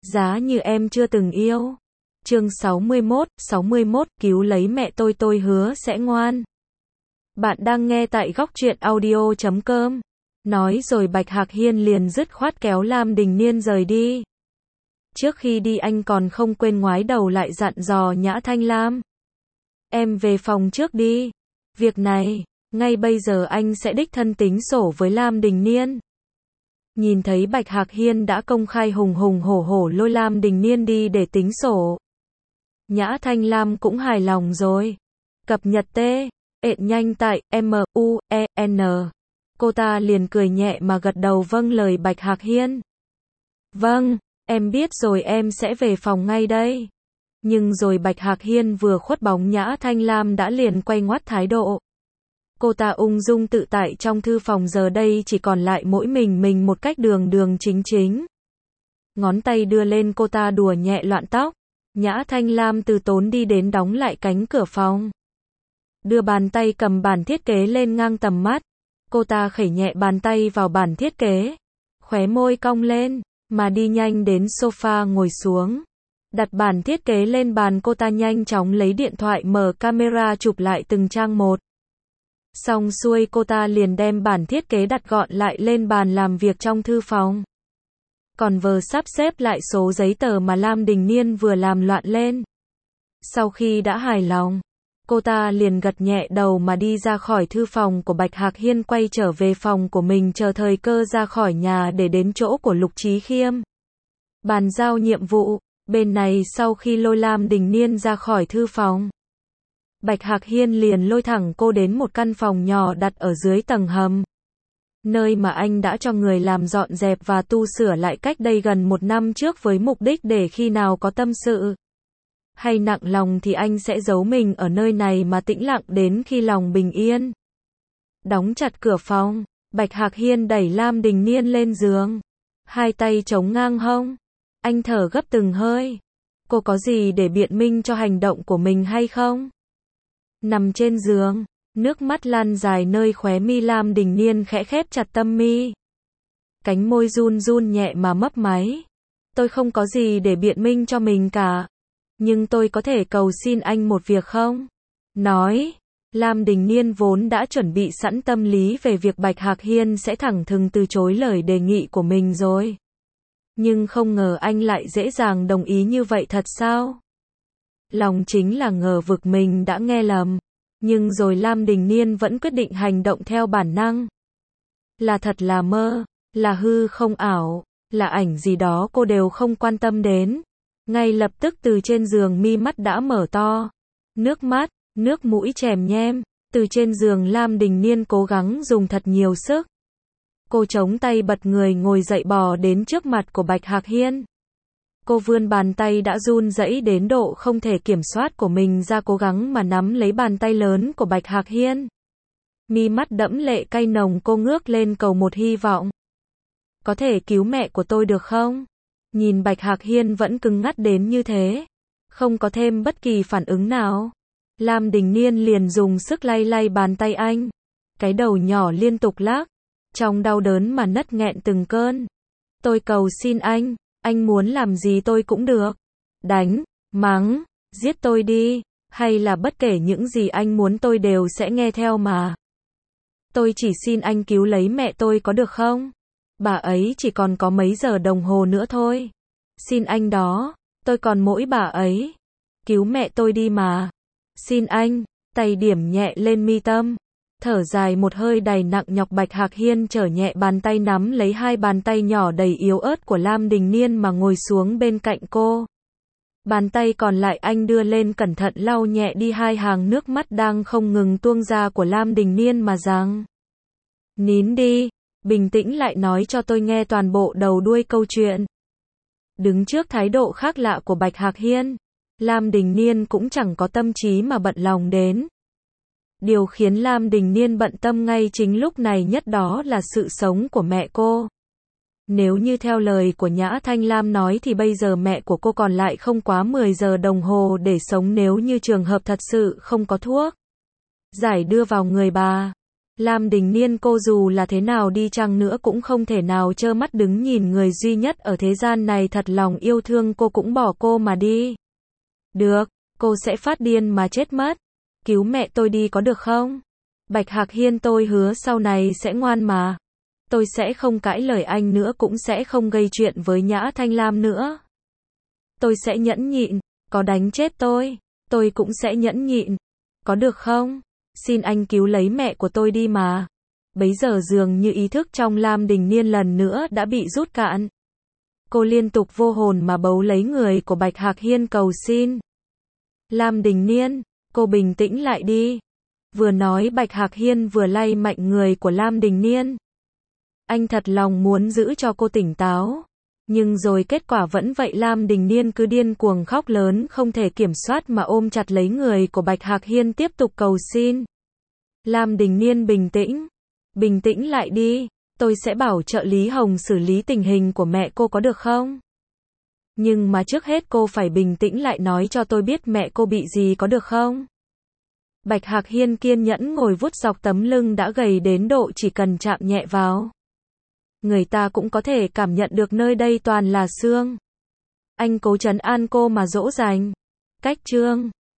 Giá như em chưa từng yêu. Chương 61, cứu lấy mẹ tôi hứa sẽ ngoan. Bạn đang nghe tại góc truyện audio.com. Nói rồi Bạch Hạc Hiên liền dứt khoát kéo Lam Đình Niên rời đi. Trước khi đi anh còn không quên ngoái đầu lại dặn dò Nhã Thanh Lam. Em về phòng trước đi. Việc này, ngay bây giờ anh sẽ đích thân tính sổ với Lam Đình Niên. Nhìn thấy Bạch Hạc Hiên đã công khai hùng hổ lôi Lam Đình Niên đi để tính sổ. Nhã Thanh Lam cũng hài lòng rồi. Cập nhật ện nhanh tại MUEN. Cô ta liền cười nhẹ mà gật đầu vâng lời Bạch Hạc Hiên. Vâng, em biết rồi, em sẽ về phòng ngay đây. Nhưng rồi Bạch Hạc Hiên vừa khuất bóng Nhã Thanh Lam đã liền quay ngoắt thái độ. Cô ta ung dung tự tại trong thư phòng, giờ đây chỉ còn lại mỗi mình một cách đường chính. Ngón tay đưa lên cô ta đùa nhẹ loạn tóc. Nhã Thanh Lam từ tốn đi đến đóng lại cánh cửa phòng. Đưa bàn tay cầm bản thiết kế lên ngang tầm mắt. Cô ta khẩy nhẹ bàn tay vào bản thiết kế. Khóe môi cong lên, mà đi nhanh đến sofa ngồi xuống. Đặt bản thiết kế lên bàn, cô ta nhanh chóng lấy điện thoại mở camera chụp lại từng trang một. Xong xuôi cô ta liền đem bản thiết kế đặt gọn lại lên bàn làm việc trong thư phòng. Còn vừa sắp xếp lại số giấy tờ mà Lam Đình Niên vừa làm loạn lên. Sau khi đã hài lòng, cô ta liền gật nhẹ đầu mà đi ra khỏi thư phòng của Bạch Hạc Hiên, quay trở về phòng của mình chờ thời cơ ra khỏi nhà để đến chỗ của Lục Chí Khiêm. Bàn giao nhiệm vụ, bên này sau khi lôi Lam Đình Niên ra khỏi thư phòng, Bạch Hạc Hiên liền lôi thẳng cô đến một căn phòng nhỏ đặt ở dưới tầng hầm. Nơi mà anh đã cho người làm dọn dẹp và tu sửa lại cách đây gần 1 năm trước với mục đích để khi nào có tâm sự hay nặng lòng thì anh sẽ giấu mình ở nơi này mà tĩnh lặng đến khi lòng bình yên. Đóng chặt cửa phòng, Bạch Hạc Hiên đẩy Lam Đình Niên lên giường. Hai tay chống ngang hông. Anh thở gấp từng hơi. Cô có gì để biện minh cho hành động của mình hay không? Nằm trên giường, nước mắt lan dài nơi khóe mi, Lam Đình Niên khẽ khép chặt tâm mi. Cánh môi run nhẹ mà mấp máy. Tôi không có gì để biện minh cho mình cả. Nhưng tôi có thể cầu xin anh một việc không? Nói. Lam Đình Niên vốn đã chuẩn bị sẵn tâm lý về việc Bạch Hạc Hiên sẽ thẳng thừng từ chối lời đề nghị của mình rồi. Nhưng không ngờ anh lại dễ dàng đồng ý như vậy thật sao? Lòng chính là ngờ vực mình đã nghe lầm. Nhưng rồi Lam Đình Niên vẫn quyết định hành động theo bản năng. Là thật là mơ, là hư không ảo, là ảnh gì đó cô đều không quan tâm đến. Ngay lập tức từ trên giường mi mắt đã mở to. Nước mắt, nước mũi chèm nhem. Từ trên giường Lam Đình Niên cố gắng dùng thật nhiều sức. Cô chống tay bật người ngồi dậy bò đến trước mặt của Bạch Hạc Hiên. Cô vươn bàn tay đã run rẩy đến độ không thể kiểm soát của mình ra, cố gắng mà nắm lấy bàn tay lớn của Bạch Hạc Hiên. Mi mắt đẫm lệ cay nồng, cô ngước lên cầu một hy vọng. Có thể cứu mẹ của tôi được không? Nhìn Bạch Hạc Hiên vẫn cứng ngắc đến như thế, không có thêm bất kỳ phản ứng nào. Lam Đình Niên liền dùng sức lay bàn tay anh. Cái đầu nhỏ liên tục lắc, trong đau đớn mà nấc nghẹn từng cơn. Tôi cầu xin anh muốn làm gì tôi cũng được. Đánh, mắng, giết tôi đi, hay là bất kể những gì anh muốn tôi đều sẽ nghe theo mà. Tôi chỉ xin anh cứu lấy mẹ tôi có được không? Bà ấy chỉ còn có mấy giờ đồng hồ nữa thôi. Xin anh đó, tôi còn mỗi bà ấy. Cứu mẹ tôi đi mà. Xin anh, tay điểm nhẹ lên mi tâm. Thở dài một hơi đầy nặng nhọc, Bạch Hạc Hiên trở nhẹ bàn tay nắm lấy hai bàn tay nhỏ đầy yếu ớt của Lam Đình Niên mà ngồi xuống bên cạnh cô. Bàn tay còn lại anh đưa lên cẩn thận lau nhẹ đi hai hàng nước mắt đang không ngừng tuôn ra của Lam Đình Niên mà rằng. Nín đi, bình tĩnh lại nói cho tôi nghe toàn bộ đầu đuôi câu chuyện. Đứng trước thái độ khác lạ của Bạch Hạc Hiên, Lam Đình Niên cũng chẳng có tâm trí mà bận lòng đến. Điều khiến Lam Đình Niên bận tâm ngay chính lúc này nhất đó là sự sống của mẹ cô. Nếu như theo lời của Nhã Thanh Lam nói thì bây giờ mẹ của cô còn lại không quá 10 giờ đồng hồ để sống, nếu như trường hợp thật sự không có thuốc giải đưa vào người bà. Lam Đình Niên cô dù là thế nào đi chăng nữa cũng không thể nào trơ mắt đứng nhìn người duy nhất ở thế gian này thật lòng yêu thương cô cũng bỏ cô mà đi. Được, cô sẽ phát điên mà chết mất. Cứu mẹ tôi đi có được không? Bạch Hạc Hiên tôi hứa sau này sẽ ngoan mà. Tôi sẽ không cãi lời anh nữa cũng sẽ không gây chuyện với Nhã Thanh Lam nữa. Tôi sẽ nhẫn nhịn, có đánh chết tôi cũng sẽ nhẫn nhịn. Có được không? Xin anh cứu lấy mẹ của tôi đi mà. Bấy giờ dường như ý thức trong Lam Đình Niên lần nữa đã bị rút cạn. Cô liên tục vô hồn mà bấu lấy người của Bạch Hạc Hiên cầu xin. Lam Đình Niên, cô bình tĩnh lại đi. Vừa nói Bạch Hạc Hiên vừa lay mạnh người của Lam Đình Niên. Anh thật lòng muốn giữ cho cô tỉnh táo. Nhưng rồi kết quả vẫn vậy, Lam Đình Niên cứ điên cuồng khóc lớn không thể kiểm soát mà ôm chặt lấy người của Bạch Hạc Hiên tiếp tục cầu xin. Lam Đình Niên bình tĩnh lại đi, tôi sẽ bảo trợ lý Hồng xử lý tình hình của mẹ cô có được không? Nhưng mà trước hết cô phải bình tĩnh lại nói cho tôi biết mẹ cô bị gì có được không? Bạch Hạc Hiên kiên nhẫn ngồi vuốt dọc tấm lưng đã gầy đến độ chỉ cần chạm nhẹ vào. Người ta cũng có thể cảm nhận được nơi đây toàn là xương. Anh cố trấn an cô mà dỗ dành. Cách chương